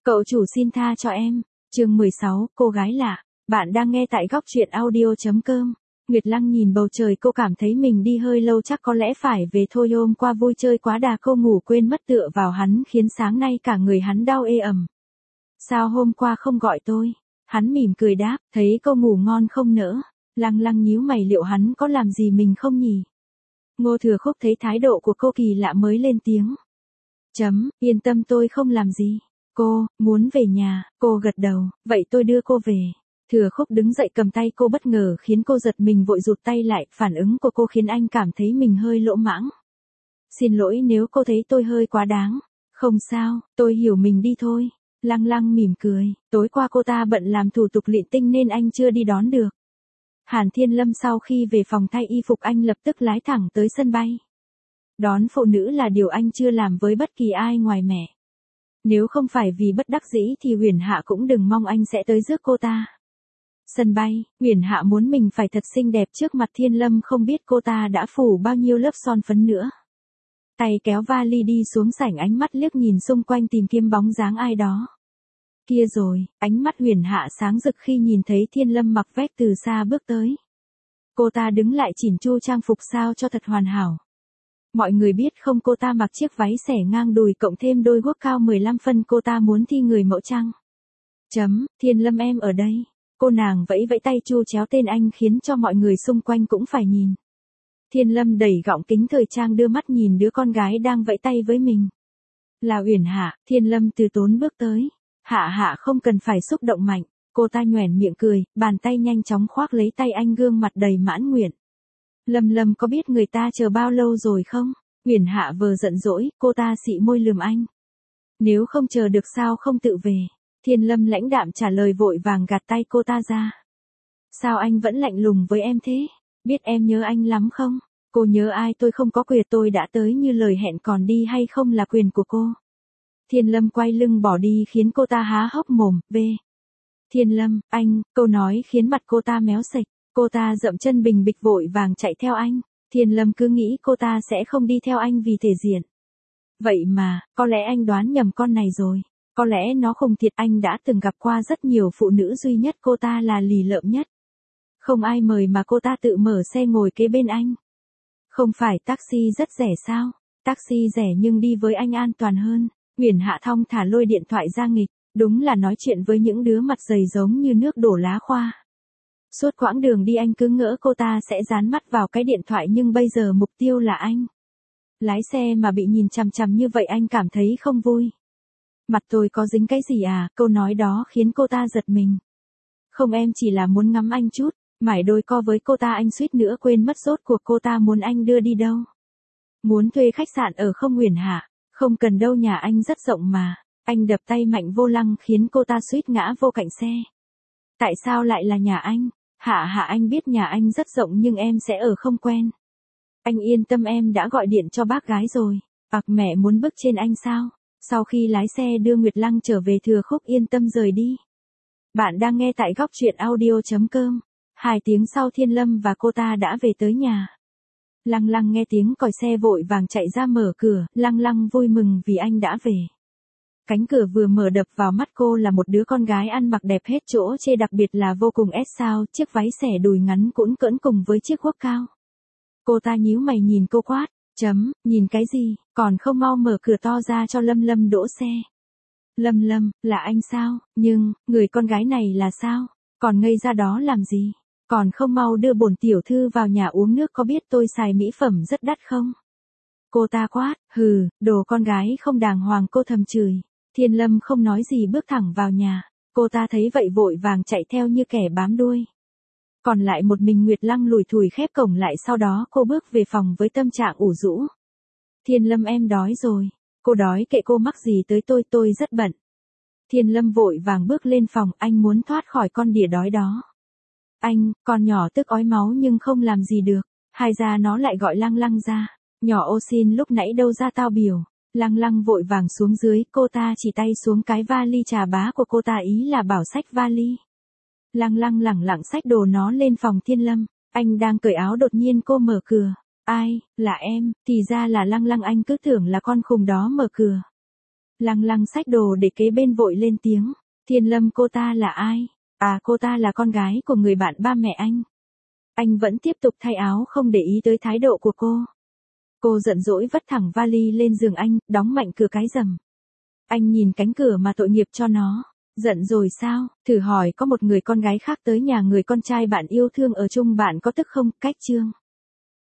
Cậu chủ xin tha cho em. Chương 16, cô gái lạ. Bạn đang nghe tại góc truyện audio.com. Nguyệt Lăng nhìn bầu trời, cô cảm thấy mình đi hơi lâu, chắc có lẽ phải về thôi. Hôm qua vui chơi quá đà, cô ngủ quên mất tựa vào hắn khiến sáng nay cả người hắn đau ê ẩm. Sao hôm qua không gọi tôi? Hắn mỉm cười đáp, thấy cô ngủ ngon không nỡ. Lăng Lăng nhíu mày, liệu hắn có làm gì mình không nhỉ? Ngô Thừa Khúc thấy thái độ của cô kỳ lạ mới lên tiếng. Yên tâm, tôi không làm gì. Cô, muốn về nhà? Cô gật đầu, vậy tôi đưa cô về. Thừa Khúc đứng dậy cầm tay cô, bất ngờ khiến cô giật mình, vội rụt tay lại. Phản ứng của cô khiến anh cảm thấy mình hơi lỗ mãng. Xin lỗi nếu cô thấy tôi hơi quá đáng. Không sao, tôi hiểu, mình đi thôi. Lăng Lăng mỉm cười, tối qua cô ta bận làm thủ tục lịnh tinh nên anh chưa đi đón được. Hàn Thiên Lâm sau khi về phòng thay y phục, anh lập tức lái thẳng tới sân bay. Đón phụ nữ là điều anh chưa làm với bất kỳ ai ngoài mẹ. Nếu không phải vì bất đắc dĩ thì Huyền Hạ cũng đừng mong anh sẽ tới rước cô ta. Sân bay, Huyền Hạ muốn mình phải thật xinh đẹp trước mặt Thiên Lâm, không biết cô ta đã phủ bao nhiêu lớp son phấn nữa. Tay kéo vali đi xuống sảnh, ánh mắt liếc nhìn xung quanh tìm kiếm bóng dáng ai đó. Kia rồi, ánh mắt Huyền Hạ sáng rực khi nhìn thấy Thiên Lâm mặc vest từ xa bước tới. Cô ta đứng lại chỉn chu trang phục sao cho thật hoàn hảo. Mọi người biết không, cô ta mặc chiếc váy xẻ ngang đùi cộng thêm đôi guốc cao 15 phân, cô ta muốn thi người mẫu trăng. Thiên Lâm em ở đây. Cô nàng vẫy vẫy tay chu chéo tên anh khiến cho mọi người xung quanh cũng phải nhìn. Thiên Lâm đẩy gọng kính thời trang đưa mắt nhìn đứa con gái đang vẫy tay với mình. Là Uyển Hạ. Thiên Lâm từ tốn bước tới. Hạ không cần phải xúc động mạnh. Cô ta nhoẻn miệng cười, bàn tay nhanh chóng khoác lấy tay anh, gương mặt đầy mãn nguyện. Lâm có biết người ta chờ bao lâu rồi không? Uyển Hạ vờ giận dỗi, cô ta xị môi lườm anh. Nếu không chờ được sao không tự về? Thiên Lâm lãnh đạm trả lời, vội vàng gạt tay cô ta ra. Sao anh vẫn lạnh lùng với em thế? Biết em nhớ anh lắm không? Cô nhớ ai? Tôi không có quyền, tôi đã tới như lời hẹn, còn đi hay không là quyền của cô. Thiên Lâm quay lưng bỏ đi khiến cô ta há hốc mồm. Thiên Lâm, anh, câu nói khiến mặt cô ta méo sệch. Cô ta dậm chân bình bịch vội vàng chạy theo anh. Thiên Lâm cứ nghĩ cô ta sẽ không đi theo anh vì thể diện. Vậy mà, có lẽ anh đoán nhầm con này rồi. Có lẽ nó khùng thiệt, anh đã từng gặp qua rất nhiều phụ nữ, duy nhất cô ta là lì lợm nhất. Không ai mời mà cô ta tự mở xe ngồi kế bên anh. Không phải taxi rất rẻ sao? Taxi rẻ nhưng đi với anh an toàn hơn. Uyển Hạ thong thả lôi điện thoại ra nghịch. Đúng là nói chuyện với những đứa mặt dày giống như nước đổ lá khoa. Suốt quãng đường đi anh cứ ngỡ cô ta sẽ dán mắt vào cái điện thoại, nhưng bây giờ mục tiêu là anh. Lái xe mà bị nhìn chằm chằm như vậy anh cảm thấy không vui. Mặt tôi có dính cái gì à? Câu nói đó khiến cô ta giật mình. Không, em chỉ là muốn ngắm anh chút. Mải đôi co với cô ta, anh suýt nữa quên mất rốt cuộc cô ta muốn anh đưa đi đâu. Muốn thuê khách sạn ở không Uyển Hạ? Không cần đâu, nhà anh rất rộng mà. Anh đập tay mạnh vô lăng khiến cô ta suýt ngã vô cạnh xe. Tại sao lại là nhà anh? Hạ anh biết nhà anh rất rộng nhưng em sẽ ở không quen. Anh yên tâm, em đã gọi điện cho bác gái rồi. Mẹ muốn bước trên anh sao? Sau khi lái xe đưa Nguyệt Lăng trở về, Thừa Khúc yên tâm rời đi. Bạn đang nghe tại góc truyện audio.com. 2 tiếng sau Thiên Lâm và cô ta đã về tới nhà. Lăng Lăng nghe tiếng còi xe vội vàng chạy ra mở cửa. Lăng Lăng vui mừng vì anh đã về. Cánh cửa vừa mở đập vào mắt cô là một đứa con gái ăn mặc đẹp hết chỗ chê, đặc biệt là vô cùng ép sao, chiếc váy xẻ đùi ngắn cũn cỡn cùng với chiếc guốc cao. Cô ta nhíu mày nhìn cô quát. Nhìn cái gì, còn không mau mở cửa to ra cho Lâm đỗ xe. Lâm, là anh sao? Nhưng, người con gái này là sao? Còn ngây ra đó làm gì? Còn không mau đưa bổn tiểu thư vào nhà uống nước, có biết tôi xài mỹ phẩm rất đắt không? Cô ta quát. Đồ con gái không đàng hoàng, cô thầm chửi. Thiên Lâm không nói gì bước thẳng vào nhà. Cô ta thấy vậy vội vàng chạy theo như kẻ bám đuôi. Còn lại một mình Nguyệt Lăng lủi thủi khép cổng lại, sau đó cô bước về phòng với tâm trạng ủ rũ. Thiên Lâm, em đói rồi. Cô đói kệ cô, mắc gì tới tôi rất bận. Thiên Lâm vội vàng bước lên phòng, anh muốn thoát khỏi con đỉa đói đó. Anh, con nhỏ tức ói máu nhưng không làm gì được. Hai ra nó lại gọi Lăng Lăng ra. Nhỏ ô xin, lúc nãy đâu ra tao biểu. Lăng Lăng vội vàng xuống dưới, cô ta chỉ tay xuống cái vali trà bá của cô ta, ý là bảo xách vali. Lăng Lăng lẳng lặng xách đồ nó lên phòng Thiên Lâm. Anh đang cởi áo, đột nhiên cô mở cửa. Ai, là em? Thì ra là Lăng Lăng, anh cứ tưởng là con khùng đó mở cửa. Lăng Lăng xách đồ để kế bên vội lên tiếng. Thiên Lâm cô ta là ai? À cô ta là con gái của người bạn ba mẹ anh. Anh vẫn tiếp tục thay áo không để ý tới thái độ của cô. Cô giận dỗi vất thẳng vali lên giường anh, đóng mạnh cửa cái rầm. Anh nhìn cánh cửa mà tội nghiệp cho nó. Giận rồi sao? Thử hỏi có một người con gái khác tới nhà người con trai bạn yêu thương ở chung bạn có tức không? Cách chương.